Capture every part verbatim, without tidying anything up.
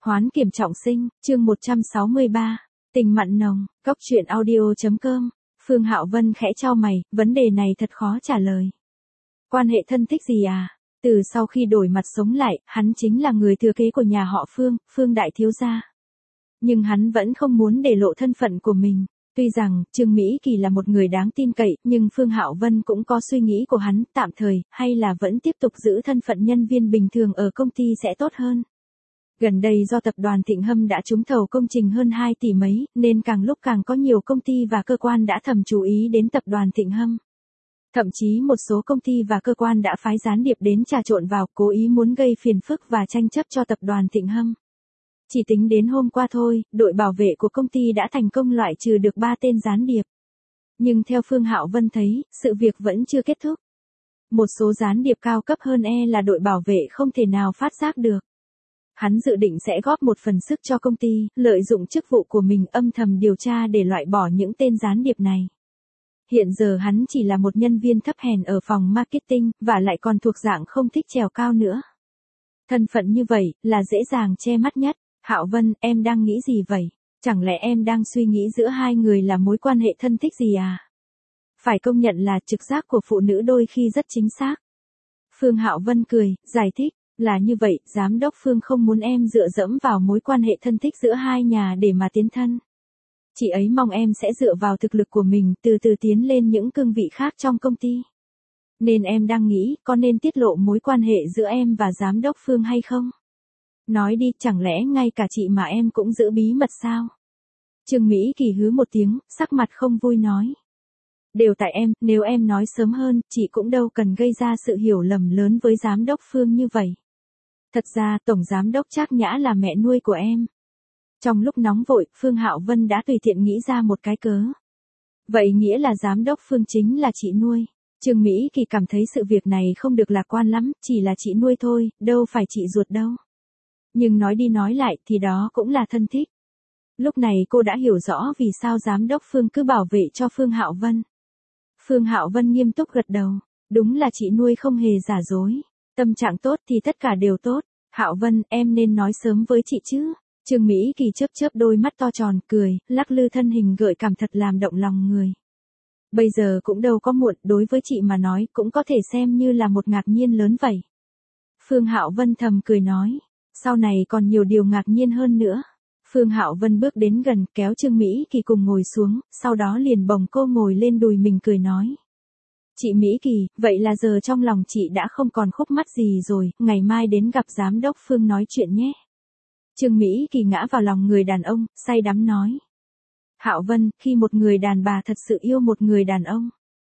Hoán kiểm trọng sinh, chương một trăm sáu mươi ba, tình mặn nồng, góc truyện audio.com, Phương Hạo Vân khẽ chau mày, vấn đề này thật khó trả lời. Quan hệ thân thích gì à? Từ sau khi đổi mặt sống lại, hắn chính là người thừa kế của nhà họ Phương, Phương đại thiếu gia. Nhưng hắn vẫn không muốn để lộ thân phận của mình. Tuy rằng, Trương Mỹ Kỳ là một người đáng tin cậy, nhưng Phương Hạo Vân cũng có suy nghĩ của hắn, tạm thời, hay là vẫn tiếp tục giữ thân phận nhân viên bình thường ở công ty sẽ tốt hơn. Gần đây do tập đoàn Thịnh Hâm đã trúng thầu công trình hơn hai tỷ mấy, nên càng lúc càng có nhiều công ty và cơ quan đã thầm chú ý đến tập đoàn Thịnh Hâm. Thậm chí một số công ty và cơ quan đã phái gián điệp đến trà trộn vào, cố ý muốn gây phiền phức và tranh chấp cho tập đoàn Thịnh Hâm. Chỉ tính đến hôm qua thôi, đội bảo vệ của công ty đã thành công loại trừ được ba tên gián điệp. Nhưng theo Phương Hạo Vân thấy, sự việc vẫn chưa kết thúc. Một số gián điệp cao cấp hơn e là đội bảo vệ không thể nào phát giác được. Hắn dự định sẽ góp một phần sức cho công ty, lợi dụng chức vụ của mình âm thầm điều tra để loại bỏ những tên gián điệp này. Hiện giờ hắn chỉ là một nhân viên thấp hèn ở phòng marketing, và lại còn thuộc dạng không thích trèo cao nữa. Thân phận như vậy, là dễ dàng che mắt nhất. Hạo Vân, em đang nghĩ gì vậy? Chẳng lẽ em đang suy nghĩ giữa hai người là mối quan hệ thân thích gì à? Phải công nhận là trực giác của phụ nữ đôi khi rất chính xác. Phương Hạo Vân cười, giải thích, là như vậy, giám đốc Phương không muốn em dựa dẫm vào mối quan hệ thân thích giữa hai nhà để mà tiến thân. Chị ấy mong em sẽ dựa vào thực lực của mình từ từ tiến lên những cương vị khác trong công ty. Nên em đang nghĩ có nên tiết lộ mối quan hệ giữa em và giám đốc Phương hay không? Nói đi, chẳng lẽ ngay cả chị mà em cũng giữ bí mật sao? Trương Mỹ Kỳ hứ một tiếng, sắc mặt không vui nói. Đều tại em, nếu em nói sớm hơn, chị cũng đâu cần gây ra sự hiểu lầm lớn với giám đốc Phương như vậy. Thật ra, Tổng Giám đốc Trác Nhã là mẹ nuôi của em. Trong lúc nóng vội, Phương Hạo Vân đã tùy tiện nghĩ ra một cái cớ. Vậy nghĩa là giám đốc Phương chính là chị nuôi. Trương Mỹ Kỳ cảm thấy sự việc này không được lạc quan lắm, chỉ là chị nuôi thôi, đâu phải chị ruột đâu. Nhưng nói đi nói lại thì đó cũng là thân thích. Lúc này cô đã hiểu rõ vì sao giám đốc Phương cứ bảo vệ cho Phương Hạo Vân. Phương Hạo Vân nghiêm túc gật đầu, đúng là chị nuôi không hề giả dối. Tâm trạng tốt thì tất cả đều tốt. Hạo Vân, em nên nói sớm với chị chứ. Trương Mỹ Kỳ chớp chớp đôi mắt to tròn, cười, lắc lư thân hình gợi cảm thật làm động lòng người. Bây giờ cũng đâu có muộn, đối với chị mà nói cũng có thể xem như là một ngạc nhiên lớn vậy. Phương Hạo Vân thầm cười nói, sau này còn nhiều điều ngạc nhiên hơn nữa. Phương Hạo Vân bước đến gần, kéo Trương Mỹ Kỳ cùng ngồi xuống, sau đó liền bồng cô ngồi lên đùi mình cười nói. Chị Mỹ Kỳ, vậy là giờ trong lòng chị đã không còn khúc mắc gì rồi, ngày mai đến gặp giám đốc Phương nói chuyện nhé. Trương Mỹ Kỳ ngã vào lòng người đàn ông, say đắm nói. Hạo Vân, khi một người đàn bà thật sự yêu một người đàn ông,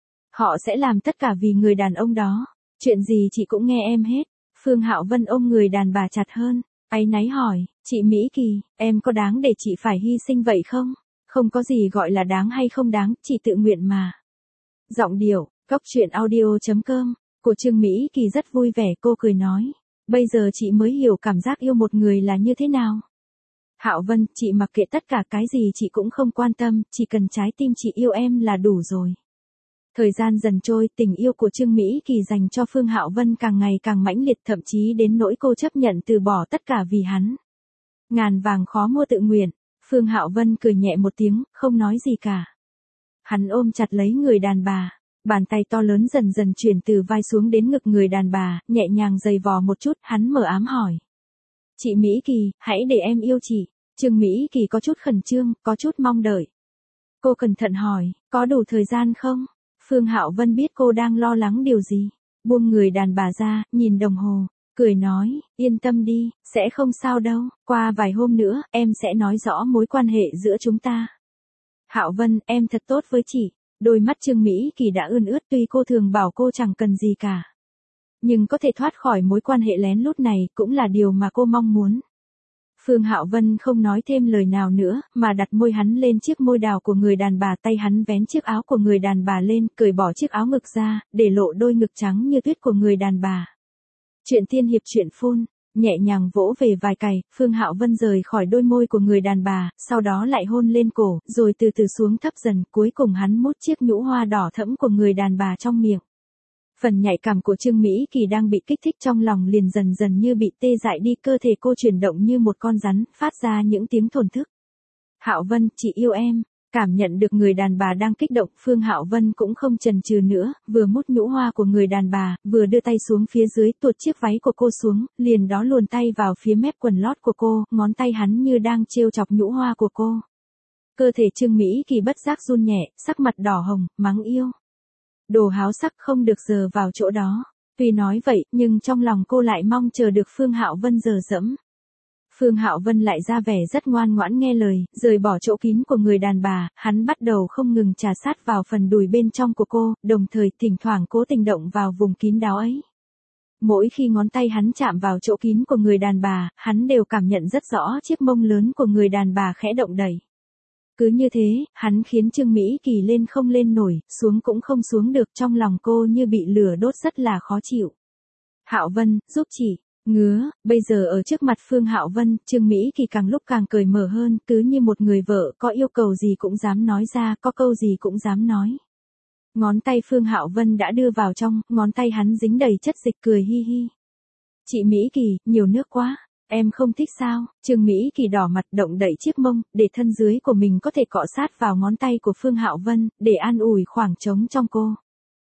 họ sẽ làm tất cả vì người đàn ông đó. Chuyện gì chị cũng nghe em hết. Phương Hạo Vân ôm người đàn bà chặt hơn, áy náy hỏi, chị Mỹ Kỳ, em có đáng để chị phải hy sinh vậy không? Không có gì gọi là đáng hay không đáng, chị tự nguyện mà. Giọng điệu, góc truyện audio.com, của Trương Mỹ Kỳ rất vui vẻ, cô cười nói. Bây giờ chị mới hiểu cảm giác yêu một người là như thế nào. Hạo Vân, chị mặc kệ tất cả cái gì chị cũng không quan tâm, chỉ cần trái tim chị yêu em là đủ rồi. Thời gian dần trôi, tình yêu của Trương Mỹ Kỳ dành cho Phương Hạo Vân càng ngày càng mãnh liệt, thậm chí đến nỗi cô chấp nhận từ bỏ tất cả vì hắn. Ngàn vàng khó mua tự nguyện. Phương Hạo Vân cười nhẹ một tiếng, không nói gì cả. Hắn ôm chặt lấy người đàn bà. Bàn tay to lớn dần dần chuyển từ vai xuống đến ngực người đàn bà, nhẹ nhàng giày vò một chút, hắn mở ám hỏi. Chị Mỹ Kỳ, hãy để em yêu chị. Trương Mỹ Kỳ có chút khẩn trương, có chút mong đợi. Cô cẩn thận hỏi, có đủ thời gian không? Phương Hạo Vân biết cô đang lo lắng điều gì. Buông người đàn bà ra, nhìn đồng hồ, cười nói, yên tâm đi, sẽ không sao đâu, qua vài hôm nữa, em sẽ nói rõ mối quan hệ giữa chúng ta. Hạo Vân, em thật tốt với chị. Đôi mắt Trương Mỹ Kỳ đã ươn ướt, tuy cô thường bảo cô chẳng cần gì cả. Nhưng có thể thoát khỏi mối quan hệ lén lút này cũng là điều mà cô mong muốn. Phương Hạo Vân không nói thêm lời nào nữa, mà đặt môi hắn lên chiếc môi đào của người đàn bà, tay hắn vén chiếc áo của người đàn bà lên, cởi bỏ chiếc áo ngực ra, để lộ đôi ngực trắng như tuyết của người đàn bà. Chuyện tiên hiệp truyện phun, nhẹ nhàng vỗ về vài cày, Phương Hạo Vân rời khỏi đôi môi của người đàn bà, sau đó lại hôn lên cổ, rồi từ từ xuống thấp dần, cuối cùng hắn mút chiếc nhũ hoa đỏ thẫm của người đàn bà trong miệng. Phần nhạy cảm của Trương Mỹ Kỳ đang bị kích thích trong lòng liền dần dần như bị tê dại đi, cơ thể cô chuyển động như một con rắn, phát ra những tiếng thổn thức. Hạo Vân, chị yêu em. Cảm nhận được người đàn bà đang kích động, Phương Hạo Vân cũng không chần chừ nữa, vừa mút nhũ hoa của người đàn bà, vừa đưa tay xuống phía dưới tuột chiếc váy của cô xuống, liền đó luồn tay vào phía mép quần lót của cô, ngón tay hắn như đang trêu chọc nhũ hoa của cô. Cơ thể Trương Mỹ Kỳ bất giác run nhẹ, sắc mặt đỏ hồng, mắng yêu. Đồ háo sắc, không được giờ vào chỗ đó. Tuy nói vậy, nhưng trong lòng cô lại mong chờ được Phương Hạo Vân giờ dẫm. Phương Hạo Vân lại ra vẻ rất ngoan ngoãn nghe lời, rời bỏ chỗ kín của người đàn bà, hắn bắt đầu không ngừng trà sát vào phần đùi bên trong của cô, đồng thời thỉnh thoảng cố tình động vào vùng kín đáo ấy. Mỗi khi ngón tay hắn chạm vào chỗ kín của người đàn bà, hắn đều cảm nhận rất rõ chiếc mông lớn của người đàn bà khẽ động đẩy. Cứ như thế, hắn khiến Trương Mỹ Kỳ lên không lên nổi, xuống cũng không xuống được, trong lòng cô như bị lửa đốt rất là khó chịu. Hạo Vân, giúp chị. Ngứa, bây giờ ở trước mặt Phương Hạo Vân, Trương Mỹ Kỳ càng lúc càng cởi mở hơn, cứ như một người vợ, có yêu cầu gì cũng dám nói ra, có câu gì cũng dám nói. Ngón tay Phương Hạo Vân đã đưa vào trong, ngón tay hắn dính đầy chất dịch, cười hi hi. Chị Mỹ Kỳ, nhiều nước quá, em không thích sao? Trương Mỹ Kỳ đỏ mặt động đẩy chiếc mông, để thân dưới của mình có thể cọ sát vào ngón tay của Phương Hạo Vân, để an ủi khoảng trống trong cô.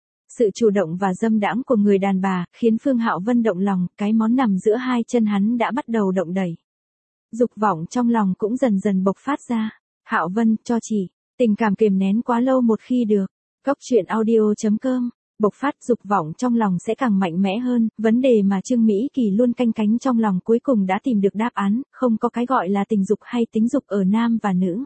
Sự chủ động và dâm đãng của người đàn bà, khiến Phương Hạo Vân động lòng, cái món nằm giữa hai chân hắn đã bắt đầu động đẩy. Dục vọng trong lòng cũng dần dần bộc phát ra. Hạo Vân, cho chị, tình cảm kìm nén quá lâu một khi được. Cốc truyện audio chấm com, bộc phát dục vọng trong lòng sẽ càng mạnh mẽ hơn, vấn đề mà Trương Mỹ Kỳ luôn canh cánh trong lòng cuối cùng đã tìm được đáp án, không có cái gọi là tình dục hay tính dục ở nam và nữ.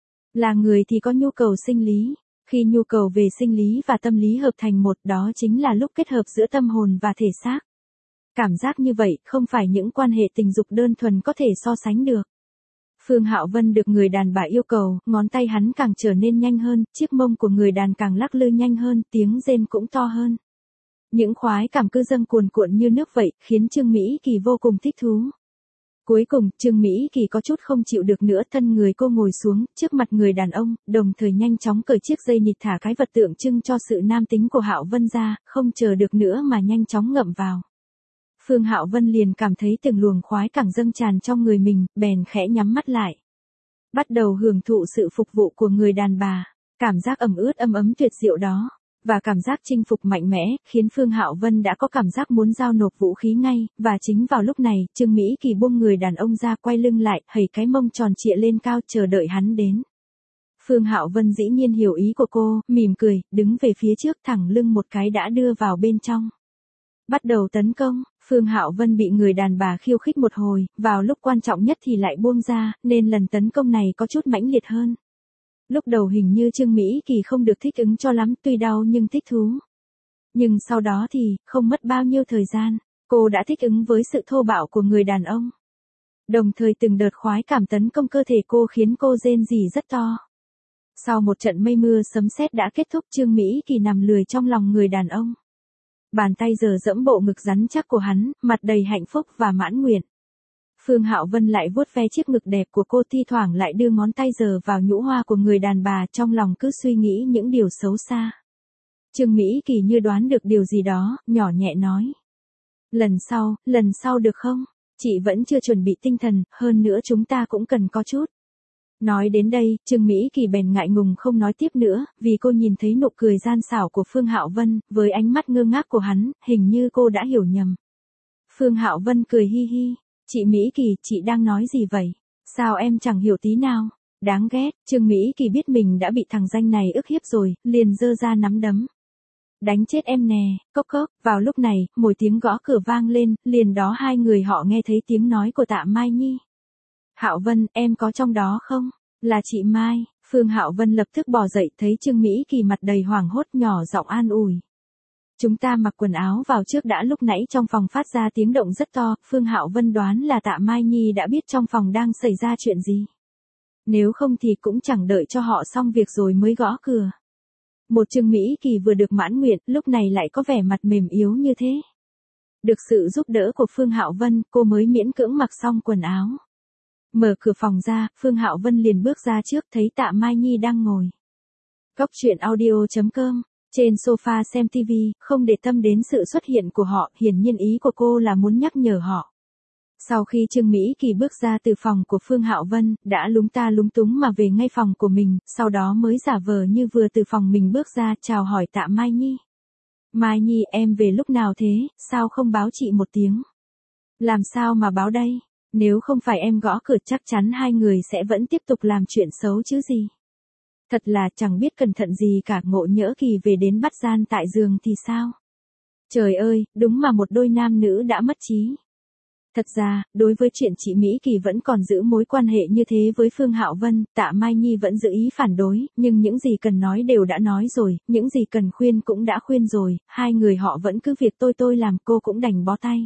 Là người thì có nhu cầu sinh lý. Khi nhu cầu về sinh lý và tâm lý hợp thành một, đó chính là lúc kết hợp giữa tâm hồn và thể xác. Cảm giác như vậy không phải những quan hệ tình dục đơn thuần có thể so sánh được. Phương Hạo Vân được người đàn bà yêu cầu, ngón tay hắn càng trở nên nhanh hơn, chiếc mông của người đàn càng lắc lư nhanh hơn, tiếng rên cũng to hơn. Những khoái cảm cứ dâng cuồn cuộn như nước vậy, khiến Trương Mỹ Kỳ vô cùng thích thú. Cuối cùng, Trương Mỹ Kỳ có chút không chịu được nữa, thân người cô ngồi xuống, trước mặt người đàn ông, đồng thời nhanh chóng cởi chiếc dây nịt thả cái vật tượng trưng cho sự nam tính của Hạo Vân ra, không chờ được nữa mà nhanh chóng ngậm vào. Phương Hạo Vân liền cảm thấy từng luồng khoái cảm dâng tràn trong người mình, bèn khẽ nhắm mắt lại. Bắt đầu hưởng thụ sự phục vụ của người đàn bà, cảm giác ẩm ướt ấm ấm tuyệt diệu đó. Và cảm giác chinh phục mạnh mẽ, khiến Phương Hạo Vân đã có cảm giác muốn giao nộp vũ khí ngay, và chính vào lúc này, Trương Mỹ Kỳ buông người đàn ông ra, quay lưng lại, hẩy cái mông tròn trịa lên cao, chờ đợi hắn đến. Phương Hạo Vân dĩ nhiên hiểu ý của cô, mỉm cười, đứng về phía trước, thẳng lưng một cái đã đưa vào bên trong. Bắt đầu tấn công, Phương Hạo Vân bị người đàn bà khiêu khích một hồi, vào lúc quan trọng nhất thì lại buông ra, nên lần tấn công này có chút mãnh liệt hơn. Lúc đầu hình như Trương Mỹ Kỳ không được thích ứng cho lắm, tuy đau nhưng thích thú. Nhưng sau đó thì, không mất bao nhiêu thời gian, cô đã thích ứng với sự thô bạo của người đàn ông. Đồng thời từng đợt khoái cảm tấn công cơ thể cô khiến cô rên rỉ rất to. Sau một trận mây mưa sấm sét đã kết thúc, Trương Mỹ Kỳ nằm lười trong lòng người đàn ông. Bàn tay giờ dẫm bộ ngực rắn chắc của hắn, mặt đầy hạnh phúc và mãn nguyện. Phương Hạo Vân lại vuốt ve chiếc ngực đẹp của cô, thi thoảng lại đưa ngón tay giờ vào nhũ hoa của người đàn bà, trong lòng cứ suy nghĩ những điều xấu xa. Trương Mỹ Kỳ như đoán được điều gì đó, nhỏ nhẹ nói. Lần sau, lần sau được không? Chị vẫn chưa chuẩn bị tinh thần, hơn nữa chúng ta cũng cần có chút. Nói đến đây, Trương Mỹ Kỳ bèn ngại ngùng không nói tiếp nữa, vì cô nhìn thấy nụ cười gian xảo của Phương Hạo Vân, với ánh mắt ngơ ngác của hắn, hình như cô đã hiểu nhầm. Phương Hạo Vân cười hi hi. Chị Mỹ Kỳ, chị đang nói gì vậy? Sao em chẳng hiểu tí nào? Đáng ghét, Trương Mỹ Kỳ biết mình đã bị thằng danh này ức hiếp rồi, liền giơ ra nắm đấm. Đánh chết em nè, cốc cốc, vào lúc này, một tiếng gõ cửa vang lên, liền đó hai người họ nghe thấy tiếng nói của Tạ Mai Nhi. Hạo Vân, em có trong đó không? Là chị Mai. Phương Hạo Vân lập tức bò dậy, thấy Trương Mỹ Kỳ mặt đầy hoảng hốt, nhỏ giọng an ủi. Chúng ta mặc quần áo vào trước đã. Lúc nãy trong phòng phát ra tiếng động rất to, Phương Hạo Vân đoán là Tạ Mai Nhi đã biết trong phòng đang xảy ra chuyện gì. Nếu không thì cũng chẳng đợi cho họ xong việc rồi mới gõ cửa. Một Trương Mỹ Kỳ vừa được mãn nguyện, lúc này lại có vẻ mặt mềm yếu như thế. Được sự giúp đỡ của Phương Hạo Vân, cô mới miễn cưỡng mặc xong quần áo. Mở cửa phòng ra, Phương Hạo Vân liền bước ra trước, thấy Tạ Mai Nhi đang ngồi. Cốc truyện audio chấm com Trên sofa xem tivi, không để tâm đến sự xuất hiện của họ, hiển nhiên ý của cô là muốn nhắc nhở họ. Sau khi Trương Mỹ Kỳ bước ra từ phòng của Phương Hạo Vân, đã lúng ta lúng túng mà về ngay phòng của mình, sau đó mới giả vờ như vừa từ phòng mình bước ra chào hỏi Tạ Mai Nhi. Mai Nhi em về lúc nào thế, sao không báo chị một tiếng? Làm sao mà báo đây? Nếu không phải em gõ cửa chắc chắn hai người sẽ vẫn tiếp tục làm chuyện xấu chứ gì. Thật là chẳng biết cẩn thận gì cả, ngộ nhỡ Kỳ về đến bắt gian tại giường thì sao? Trời ơi, đúng mà một đôi nam nữ đã mất trí. Thật ra, đối với chuyện chị Mỹ Kỳ vẫn còn giữ mối quan hệ như thế với Phương Hạo Vân, Tạ Mai Nhi vẫn giữ ý phản đối, nhưng những gì cần nói đều đã nói rồi, những gì cần khuyên cũng đã khuyên rồi, hai người họ vẫn cứ việc tôi tôi làm, cô cũng đành bó tay.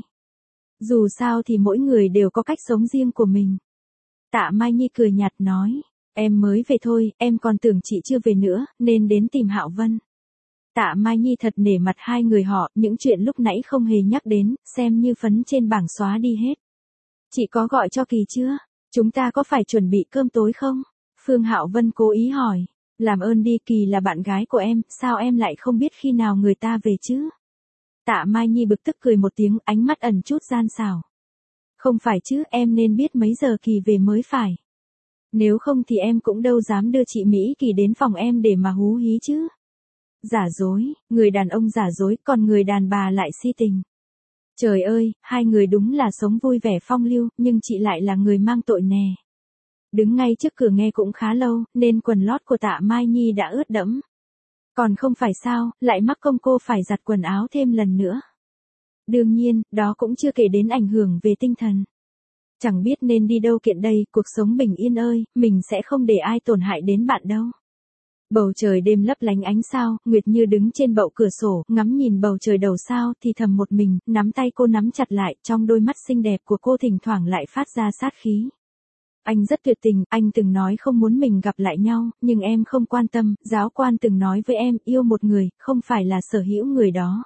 Dù sao thì mỗi người đều có cách sống riêng của mình. Tạ Mai Nhi cười nhạt nói, em mới về thôi, em còn tưởng chị chưa về nữa, nên đến tìm Hạo Vân. Tạ Mai Nhi thật nể mặt hai người họ, những chuyện lúc nãy không hề nhắc đến, xem như phấn trên bảng xóa đi hết. Chị có gọi cho Kỳ chưa? Chúng ta có phải chuẩn bị cơm tối không? Phương Hạo Vân cố ý hỏi. Làm ơn đi, Kỳ là bạn gái của em, sao em lại không biết khi nào người ta về chứ? Tạ Mai Nhi bực tức cười một tiếng, ánh mắt ẩn chút gian xảo. Không phải chứ, em nên biết mấy giờ Kỳ về mới phải. Nếu không thì em cũng đâu dám đưa chị Mỹ Kỳ đến phòng em để mà hú hí chứ. Giả dối, người đàn ông giả dối, còn người đàn bà lại si tình. Trời ơi, hai người đúng là sống vui vẻ phong lưu, nhưng chị lại là người mang tội nè. Đứng ngay trước cửa nghe cũng khá lâu, nên quần lót của Tạ Mai Nhi đã ướt đẫm. Còn không phải sao, lại mắc công cô phải giặt quần áo thêm lần nữa. Đương nhiên, đó cũng chưa kể đến ảnh hưởng về tinh thần. Chẳng biết nên đi đâu kiện đây, cuộc sống bình yên ơi, mình sẽ không để ai tổn hại đến bạn đâu. Bầu trời đêm lấp lánh ánh sao, Nguyệt Như đứng trên bậu cửa sổ, ngắm nhìn bầu trời đầu sao thì thầm một mình, nắm tay cô nắm chặt lại, trong đôi mắt xinh đẹp của cô thỉnh thoảng lại phát ra sát khí. Anh rất tuyệt tình, anh từng nói không muốn mình gặp lại nhau, nhưng em không quan tâm, giáo quan từng nói với em, yêu một người, không phải là sở hữu người đó.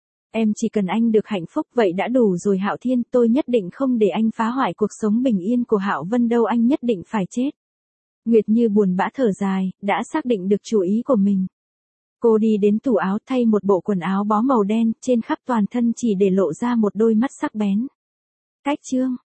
Em chỉ cần anh được hạnh phúc, vậy đã đủ rồi Hạo Thiên, tôi nhất định không để anh phá hoại cuộc sống bình yên của Hạo Vân đâu, anh nhất định phải chết. Nguyệt Như buồn bã thở dài, đã xác định được chủ ý của mình. Cô đi đến tủ áo thay một bộ quần áo bó màu đen, trên khắp toàn thân chỉ để lộ ra một đôi mắt sắc bén. Cách chương